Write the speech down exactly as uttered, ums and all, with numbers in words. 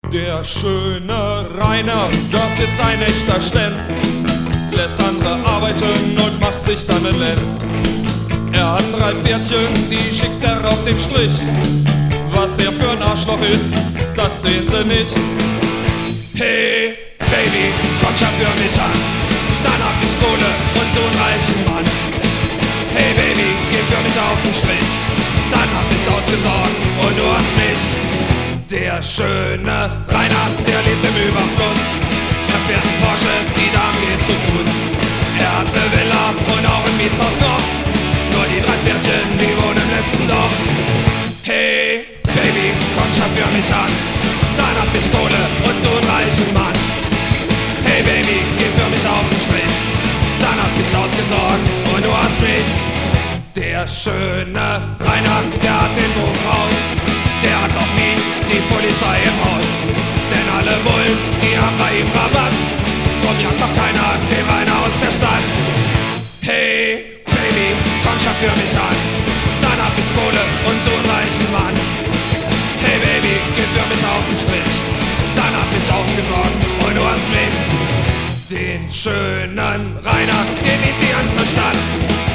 Der schöne Rainer, das ist ein echter Stenz, lässt andere arbeiten und macht sich dann einen Lenz. Er hat drei Pferdchen, die schickt er auf den Strich. Was er für ein Arschloch ist, das sehen sie nicht. Hey, Baby, komm schon für mich an, dann hab ich Kohle und du einen reichen Mann. Hey Baby, geh für mich auf den Strich, dann hab ich ausgesorgt und du hast mich. Der schöne Rainer, der lebt im Überfluss. Er fährt einen Porsche, die Dame geht zu Fuß. Er hat eine Villa und auch ein Mietshaus noch. Nur die drei Pferdchen, die wohnen im letzten Dorf. Hey, Baby, komm schon für mich an, dann hab ich Kohle und du einen reichen Mann. Hey Baby, geh für mich auf den Strich, dann hab ich ausgesorgt und du hast mich. Der schöne Rainer, der hat den Buch raus. Der hat doch nie die Polizei im Haus. Denn alle Bullen, die haben bei ihm Rabatt. Drum jagt doch keiner den Rainer aus der Stadt. Hey, Baby, komm schon für mich an, dann hab ich Kohle und du einen reichen Mann. Hey Baby, geh für mich auf den Strich, dann hab ich ausgesorgt und du hast mich. Den schönen Rainer, den liebt die ganze Stadt.